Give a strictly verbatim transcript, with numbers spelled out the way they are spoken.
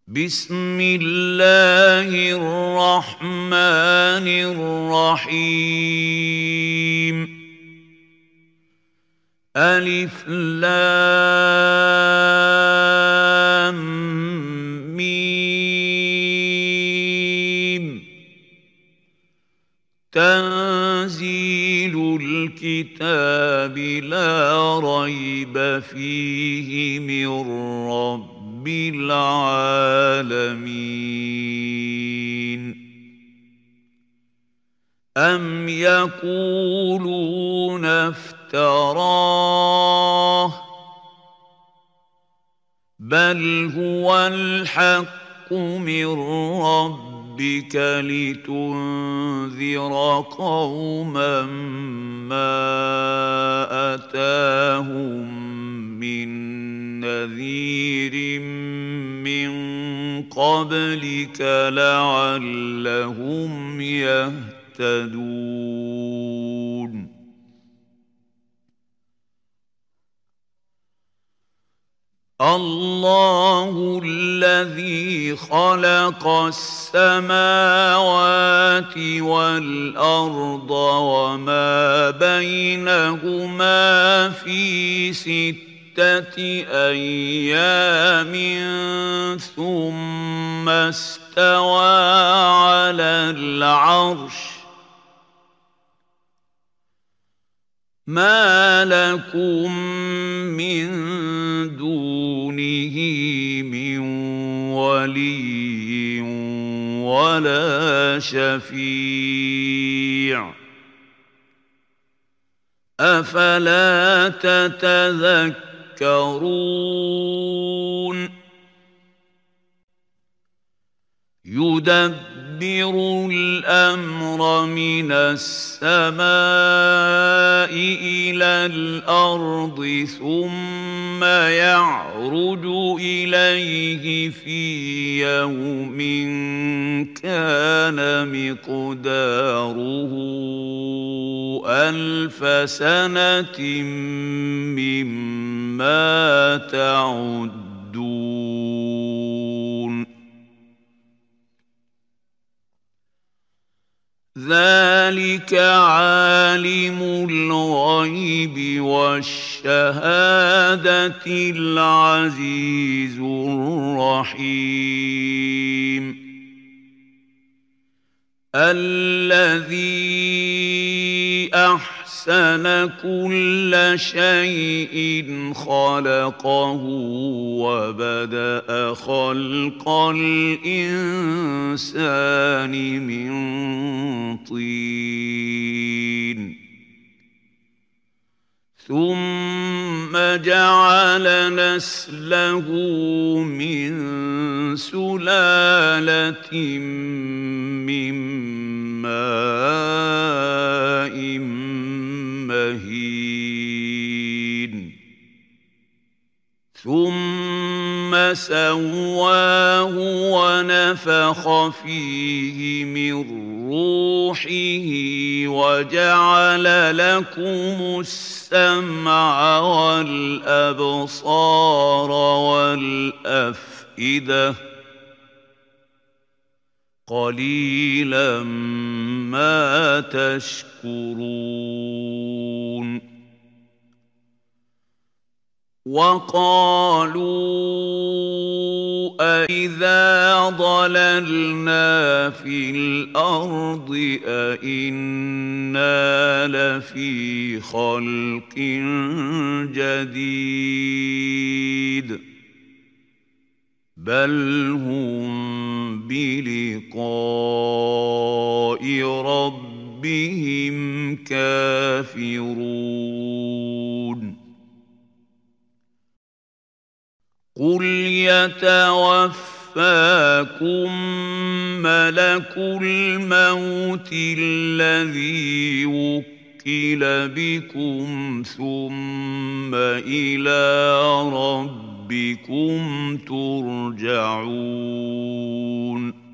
بسم الله الرحمن الرحيم ألف لام ميم تنزيل الكتاب لا ريب فيه من رب العالمين أم يقولون افتراه بل هو الحق من ربك لتنذر قوما ما أتاهم من نذير من قبلك لعلهم يهتدون الله الذي خلق السماوات والأرض وما بينهما في ستة أيام ثم استوى على العرش ما لكم من دونه من ولي ولا شفيع أفلا تتذكرون يدبر الأمر من السماء إلى الأرض ثم يعرج إليه في يوم كان مقداره ألف سنة مما تعدون ذلك عالم الغيب والشهادة العزيز الرحيم الذي أحسن كل شيء خلقه وبدأ خلق الإنسان من طين ثم جعل نسله من سلالة من ماء مهين ثم سواه ونفخ فيه من روحه وجعل لكم السمع والأبصار والأفئدة قليلا ما تشكرون وقالوا أإذا ضللنا في الأرض أإنا لفي خلق جديد بل هم بلقاء ربهم كافرون قل يتوفاكم ملك الموت الذي وكل بكم ثم إلى ربكم ترجعون